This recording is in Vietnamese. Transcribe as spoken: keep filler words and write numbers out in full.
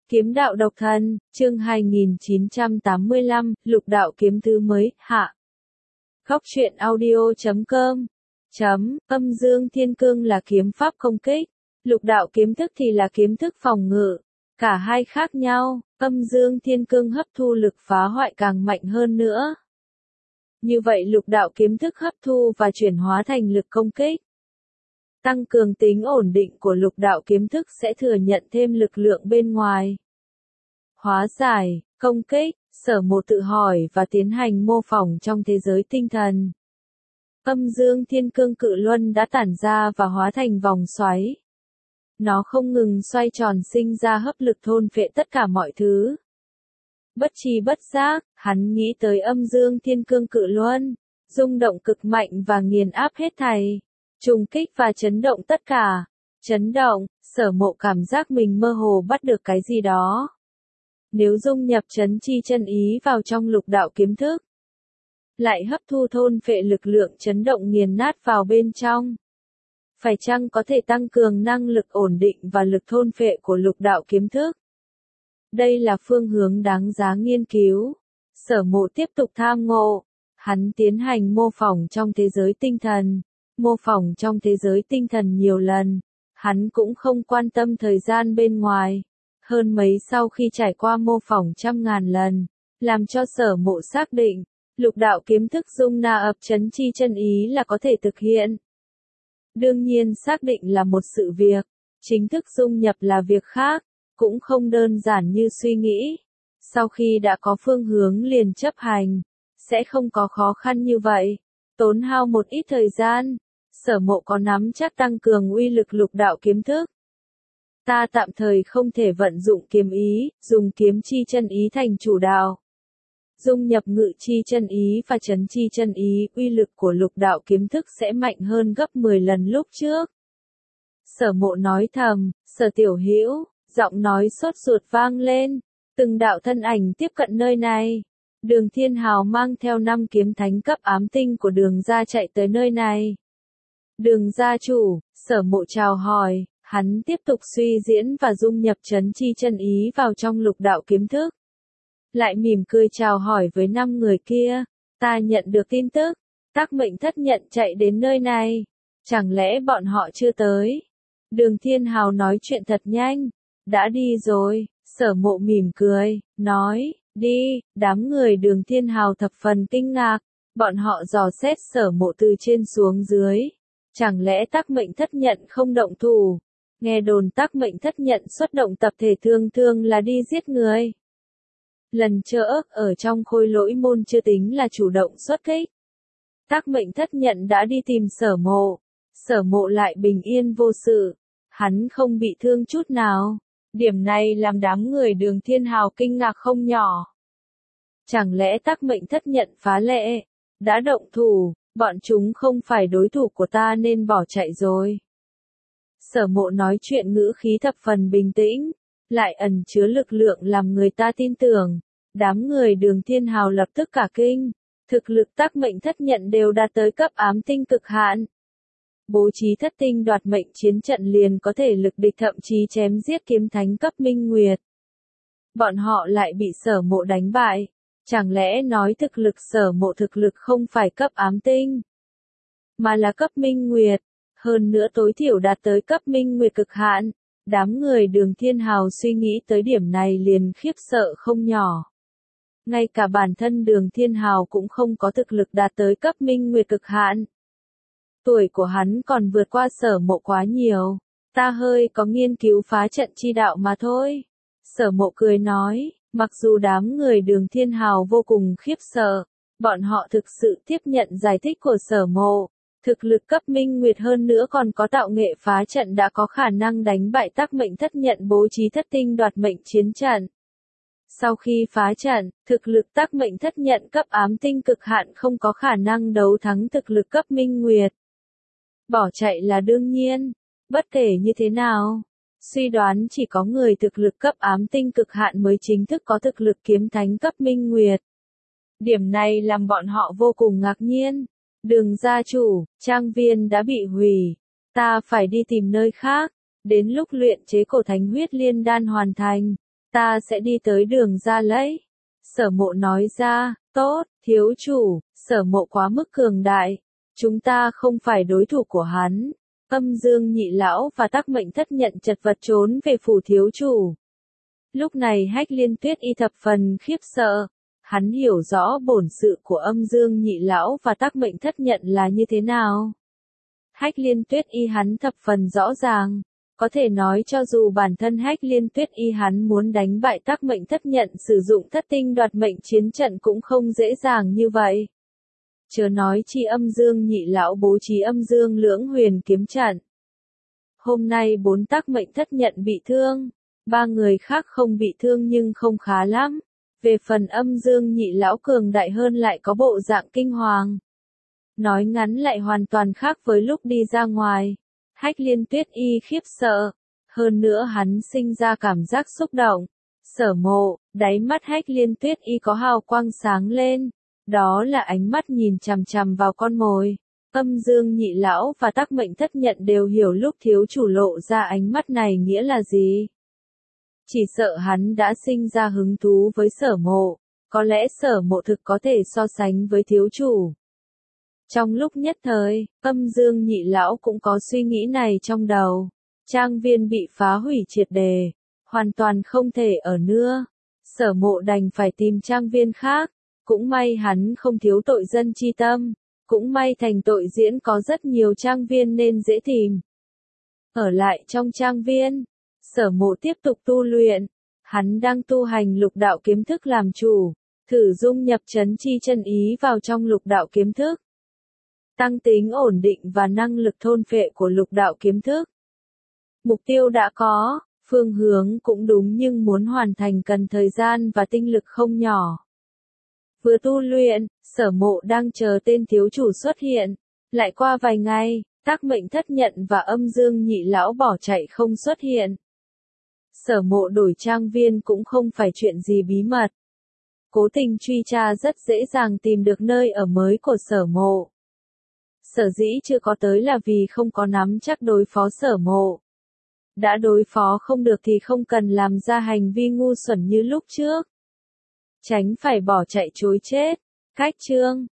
Kiếm đạo độc thân, chương hai nghìn chín trăm tám mươi lăm, lục đạo kiếm thứ mới, hạ. Góc truyện audio chấm com. Chấm, âm dương thiên cương là kiếm pháp công kích. Lục đạo kiếm thức thì là kiếm thức phòng ngự. Cả hai khác nhau, âm dương thiên cương hấp thu lực phá hoại càng mạnh hơn nữa. Như vậy lục đạo kiếm thức hấp thu và chuyển hóa thành lực công kích. Tăng cường tính ổn định của lục đạo kiếm thức sẽ thừa nhận thêm lực lượng bên ngoài. Hóa giải, công kích, Sở Mộ tự hỏi và tiến hành mô phỏng trong thế giới tinh thần. Âm dương thiên cương cự luân đã tản ra và hóa thành vòng xoáy. Nó không ngừng xoay tròn sinh ra hấp lực thôn phệ tất cả mọi thứ. Bất tri bất giác, hắn nghĩ tới âm dương thiên cương cự luân, rung động cực mạnh và nghiền áp hết thảy. Trùng kích và chấn động tất cả. Chấn động, Sở Mộ cảm giác mình mơ hồ bắt được cái gì đó. Nếu dung nhập chấn chi chân ý vào trong lục đạo kiếm thức, lại hấp thu thôn phệ lực lượng chấn động nghiền nát vào bên trong, phải chăng có thể tăng cường năng lực ổn định và lực thôn phệ của lục đạo kiếm thức? Đây là phương hướng đáng giá nghiên cứu. Sở Mộ tiếp tục tham ngộ. Hắn tiến hành mô phỏng trong thế giới tinh thần. Mô phỏng trong thế giới tinh thần nhiều lần. Hắn cũng không quan tâm thời gian bên ngoài. Hơn mấy sau khi trải qua mô phỏng trăm ngàn lần, làm cho Sở Mộ xác định, lục đạo kiếm thức dung na ập chấn chi chân ý là có thể thực hiện. Đương nhiên xác định là một sự việc, chính thức dung nhập là việc khác, cũng không đơn giản như suy nghĩ. Sau khi đã có phương hướng liền chấp hành, sẽ không có khó khăn như vậy, tốn hao một ít thời gian. Sở Mộ có nắm chắc tăng cường uy lực lục đạo kiếm thức. Ta tạm thời không thể vận dụng kiếm ý, dùng kiếm chi chân ý thành chủ đạo. Dung nhập ngự chi chân ý và chấn chi chân ý, uy lực của lục đạo kiếm thức sẽ mạnh hơn gấp mười lần lúc trước. Sở Mộ nói thầm, Sở Tiểu Hữu, giọng nói sốt ruột vang lên, từng đạo thân ảnh tiếp cận nơi này. Đường Thiên Hào mang theo năm kiếm thánh cấp ám tinh của Đường gia chạy tới nơi này. Đường gia chủ, Sở Mộ chào hỏi. Hắn tiếp tục suy diễn và dung nhập chấn chi chân ý vào trong lục đạo kiếm thức. Lại mỉm cười chào hỏi với năm người kia. Ta nhận được tin tức. Tắc Mệnh Thất nhận chạy đến nơi này. Chẳng lẽ bọn họ chưa tới? Đường Thiên Hào nói chuyện thật nhanh. Đã đi rồi. Sở Mộ mỉm cười, nói, đi. Đám người Đường Thiên Hào thập phần kinh ngạc. Bọn họ dò xét Sở Mộ từ trên xuống dưới. Chẳng lẽ Tắc Mệnh Thất nhận không động thủ? Nghe đồn Tắc Mệnh Thất nhận xuất động tập thể thương thương là đi giết người. Lần trước ở trong khôi lỗi môn chưa tính là chủ động xuất kích. Tắc Mệnh Thất nhận đã đi tìm Sở Mộ. Sở Mộ lại bình yên vô sự. Hắn không bị thương chút nào. Điểm này làm đám người Đường Thiên Hào kinh ngạc không nhỏ. Chẳng lẽ Tắc Mệnh Thất nhận phá lệ, đã động thủ, bọn chúng không phải đối thủ của ta nên bỏ chạy rồi. Sở Mộ nói chuyện ngữ khí thập phần bình tĩnh, lại ẩn chứa lực lượng làm người ta tin tưởng. Đám người Đường Thiên Hào lập tức cả kinh, thực lực Tắc Mệnh Thất nhận đều đạt tới cấp ám tinh cực hạn. Bố trí thất tinh đoạt mệnh chiến trận liền có thể lực địch, thậm chí chém giết kiếm thánh cấp minh nguyệt. Bọn họ lại bị Sở Mộ đánh bại. Chẳng lẽ nói thực lực Sở Mộ thực lực không phải cấp ám tinh, mà là cấp minh nguyệt. Hơn nữa tối thiểu đạt tới cấp minh nguyệt cực hạn. Đám người Đường Thiên Hào suy nghĩ tới điểm này liền khiếp sợ không nhỏ. Ngay cả bản thân Đường Thiên Hào cũng không có thực lực đạt tới cấp minh nguyệt cực hạn. Tuổi của hắn còn vượt qua Sở Mộ quá nhiều. Ta hơi có nghiên cứu phá trận chi đạo mà thôi. Sở Mộ cười nói, mặc dù đám người Đường Thiên Hào vô cùng khiếp sợ, bọn họ thực sự tiếp nhận giải thích của Sở Mộ. Thực lực cấp minh nguyệt hơn nữa còn có tạo nghệ phá trận đã có khả năng đánh bại Tắc Mệnh Thất nhận bố trí thất tinh đoạt mệnh chiến trận. Sau khi phá trận, thực lực Tắc Mệnh Thất nhận cấp ám tinh cực hạn không có khả năng đấu thắng thực lực cấp minh nguyệt. Bỏ chạy là đương nhiên. Bất kể như thế nào, suy đoán chỉ có người thực lực cấp ám tinh cực hạn mới chính thức có thực lực kiếm thánh cấp minh nguyệt. Điểm này làm bọn họ vô cùng ngạc nhiên. Đường gia chủ, trang viên đã bị hủy. Ta phải đi tìm nơi khác. Đến lúc luyện chế cổ thánh huyết liên đan hoàn thành, Ta sẽ đi tới đường ra lấy. Sở Mộ nói ra, tốt, thiếu chủ, Sở Mộ quá mức cường đại. Chúng ta không phải đối thủ của hắn. Âm Dương Nhị Lão và Tắc Mệnh Thất nhận chật vật trốn về phủ thiếu chủ. Lúc này Hách Liên Tuyết Y thập phần khiếp sợ. Hắn hiểu rõ bổn sự của Âm Dương Nhị Lão và Tắc Mệnh Thất nhận là như thế nào. Hách Liên Tuyết Y hắn thập phần rõ ràng. Có thể nói cho dù bản thân Hách Liên Tuyết Y hắn muốn đánh bại Tắc Mệnh Thất nhận sử dụng thất tinh đoạt mệnh chiến trận cũng không dễ dàng như vậy. Chớ nói chi Âm Dương Nhị Lão bố trí Âm Dương Lưỡng Huyền kiếm trận. Hôm nay bốn Tắc Mệnh Thất nhận bị thương, ba người khác không bị thương nhưng không khá lắm. Về phần Âm Dương Nhị Lão cường đại hơn lại có bộ dạng kinh hoàng. Nói ngắn lại hoàn toàn khác với lúc đi ra ngoài. Hách Liên Tuyết Y khiếp sợ. Hơn nữa hắn sinh ra cảm giác xúc động. Sở Mộ, đáy mắt Hách Liên Tuyết Y có hào quang sáng lên. Đó là ánh mắt nhìn chằm chằm vào con mồi. Âm Dương Nhị Lão và Tắc Mệnh Thất nhận đều hiểu lúc thiếu chủ lộ ra ánh mắt này nghĩa là gì. Chỉ sợ hắn đã sinh ra hứng thú với Sở Mộ. Có lẽ Sở Mộ thực có thể so sánh với thiếu chủ. Trong lúc nhất thời, Âm Dương Nhị Lão cũng có suy nghĩ này trong đầu. Trang viên bị phá hủy triệt đề, hoàn toàn không thể ở nữa. Sở Mộ đành phải tìm trang viên khác. Cũng may hắn không thiếu tội dân chi tâm. Cũng may thành tội diễn có rất nhiều trang viên nên dễ tìm. Ở lại trong trang viên, Sở Mộ tiếp tục tu luyện. Hắn đang tu hành lục đạo kiếm thức làm chủ, thử dung nhập chấn chi chân ý vào trong lục đạo kiếm thức. Tăng tính ổn định và năng lực thôn phệ của lục đạo kiếm thức. Mục tiêu đã có, phương hướng cũng đúng nhưng muốn hoàn thành cần thời gian và tinh lực không nhỏ. Vừa tu luyện, Sở Mộ đang chờ tên thiếu chủ xuất hiện. Lại qua vài ngày, Tắc Mệnh Thất nhận và Âm Dương Nhị Lão bỏ chạy không xuất hiện. Sở Mộ đổi trang viên cũng không phải chuyện gì bí mật. Cố tình truy tra rất dễ dàng tìm được nơi ở mới của Sở Mộ. Sở dĩ chưa có tới là vì không có nắm chắc đối phó Sở Mộ. Đã đối phó không được thì không cần làm ra hành vi ngu xuẩn như lúc trước. Tránh phải bỏ chạy trối chết. Cách chương